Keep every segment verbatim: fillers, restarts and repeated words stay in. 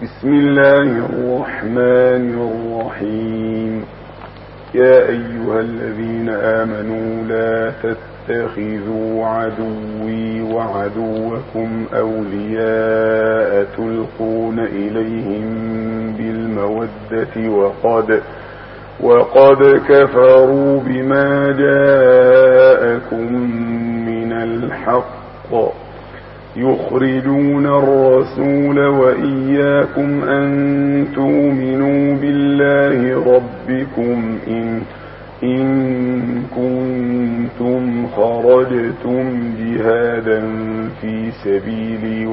بسم الله الرحمن الرحيم. يا أيها الذين آمنوا لا تتخذوا عدوي وعدوكم أولياء تلقون إليهم بالمودة وقد وقد كفروا بما جاءكم من الحق يخرجون الرسول وإياكم أن تؤمنوا بالله ربكم إن, إن كنتم خرجتم جهادا في سبيلي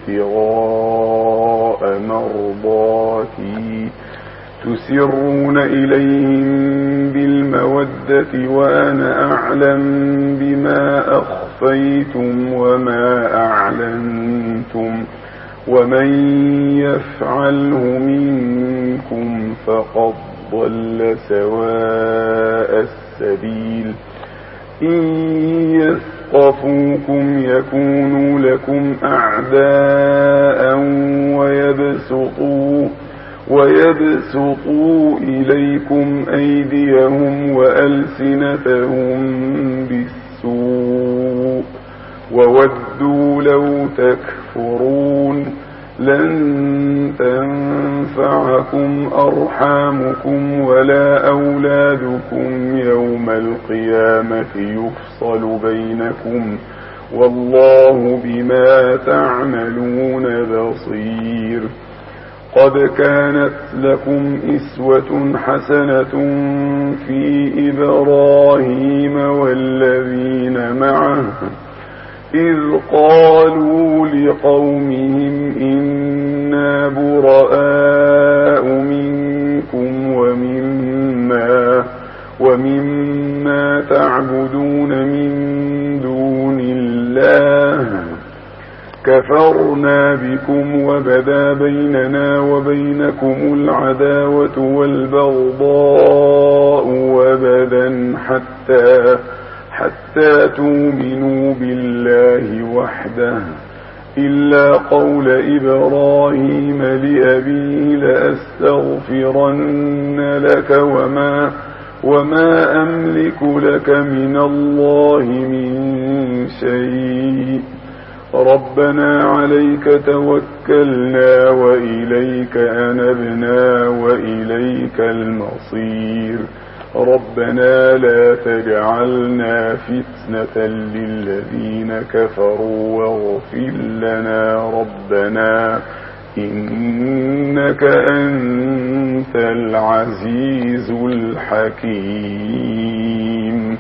وابتغاء مرضاتي تسرون إليهم بالمودة وأنا أعلم بما أخفيتم وما أعلنتم ومن يفعله منكم فقد ضل سواء السبيل. إن يثقفوكم يكونوا لكم أعداء ويبسطوا ويبسطوا إليكم أيديهم وألسنتهم بالسوء وودوا لو تكفرون. لن تنفعكم أرحامكم ولا أولادكم يوم القيامة يفصل بينكم والله بما تعملون بصير. قد كانت لكم إسوة حسنة في إبراهيم والذين معه إذ قالوا لقومهم إنا براء منكم ومما, ومما تعبدون من دون الله كفرنا بكم وبدا بيننا وبينكم العداوة والبغضاء وبدا حتى حتى تؤمنوا بالله وحده إلا قول إبراهيم لأبيه لأستغفرن لك وما وما أملك لك من الله من شيء ربنا عليك توكلنا وإليك أنبنا وإليك المصير. ربنا لا تجعلنا فتنة للذين كفروا واغفر لنا ربنا إنك أنت العزيز الحكيم.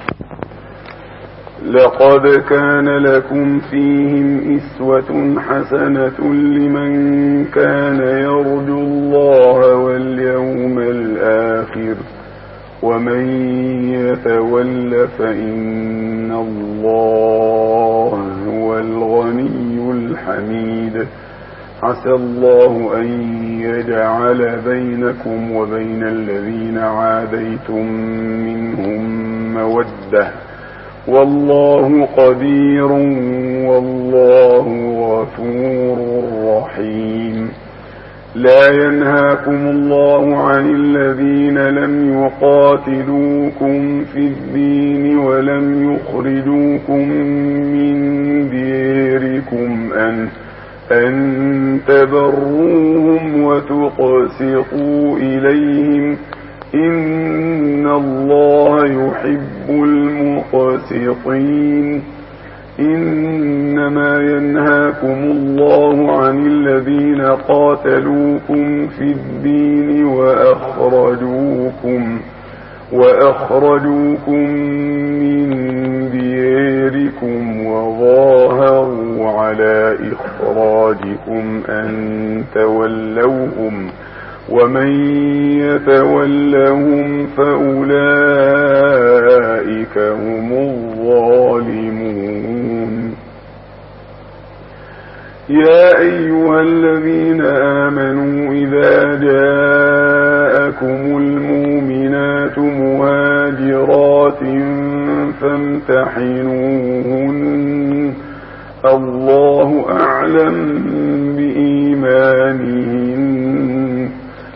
لقد كان لكم فيهم إسوة حسنة لمن كان يرجو الله واليوم الآخر ومن يتول فإن الله هو الغني الحميد. عسى الله أن يجعل بينكم وبين الذين عاديتم منهم مودة والله قدير والله غفور رحيم. لا ينهاكم الله عن الذين لم يقاتلوكم في الدين ولم يخرجوكم من ديركم أن, أن تبروهم وتقسطوا إليهم إن الله يحب المقسطين. إنما ينهاكم الله عن الذين قاتلوكم في الدين وأخرجوكم وأخرجوكم من دياركم وظاهروا على إخراجكم أن تولوهم ومن يتولهم فأولئك هم الظالمون. يا أيها الذين آمنوا إذا جاءكم المؤمنات مهاجرات فامتحنوهن الله أعلم بإيمانهن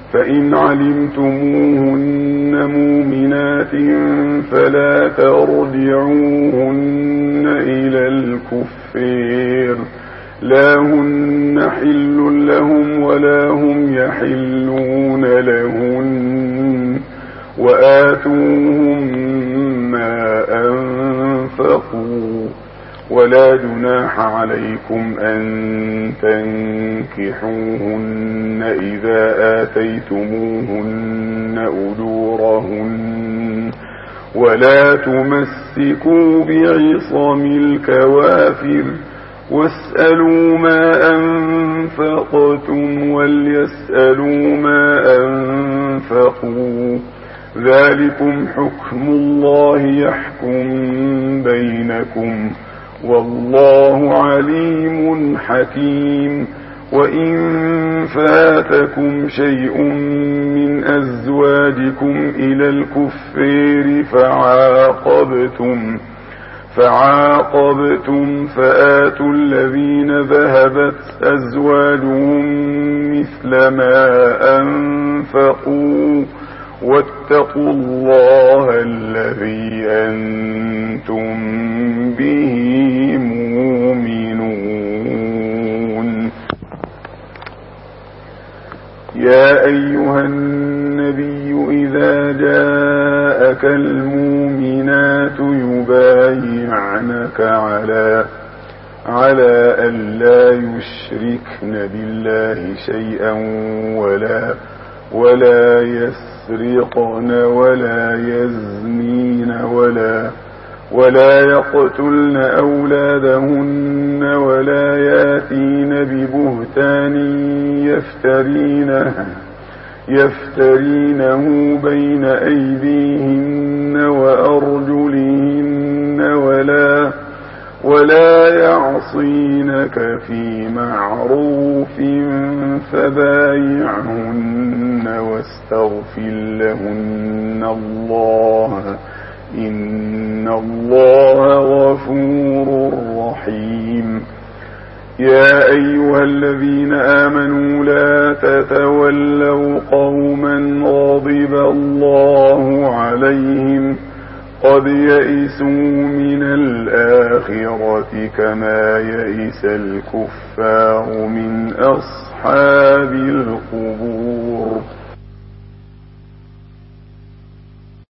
فإن علمتموهن مؤمنات فلا ترجعوهن إلى الكفار لا هن حل لهم ولا هم يحلون لهن وآتوهم ما أنفقوا ولا جناح عليكم أن تنكحوهن إذا آتيتموهن أجورهن ولا تمسكوا بعصم الكوافر واسألوا ما أنفقتم وليسألوا ما أنفقوا ذلكم حكم الله يحكم بينكم والله عليم حكيم. وإن فاتكم شيء من أزواجكم إلى الكفار فعاقبتم فعاقبتم فآتوا الذين ذهبت أزواجهم مثل ما أنفقوا واتقوا الله الذي أنتم به مؤمنون. يا أيها النبي إذا جاءك المؤمنات يبايعنك على على ألا يشركن بالله شيئا ولا ولا يسرقن ولا يزنين ولا ولا يقتلن أولادهن ولا ياتين ببهتان يفترينه يفترينه بين أيديهن وأرجلهن ولا ولا يعصينك في معروف فبايعهن واستغفر لهن الله إن الله غفور رحيم. يا أيها الذين آمنوا لا تتولوا قوما غضب الله عليهم قد يئسوا من الآخرة كما يئس الكفار من أصحاب القبور.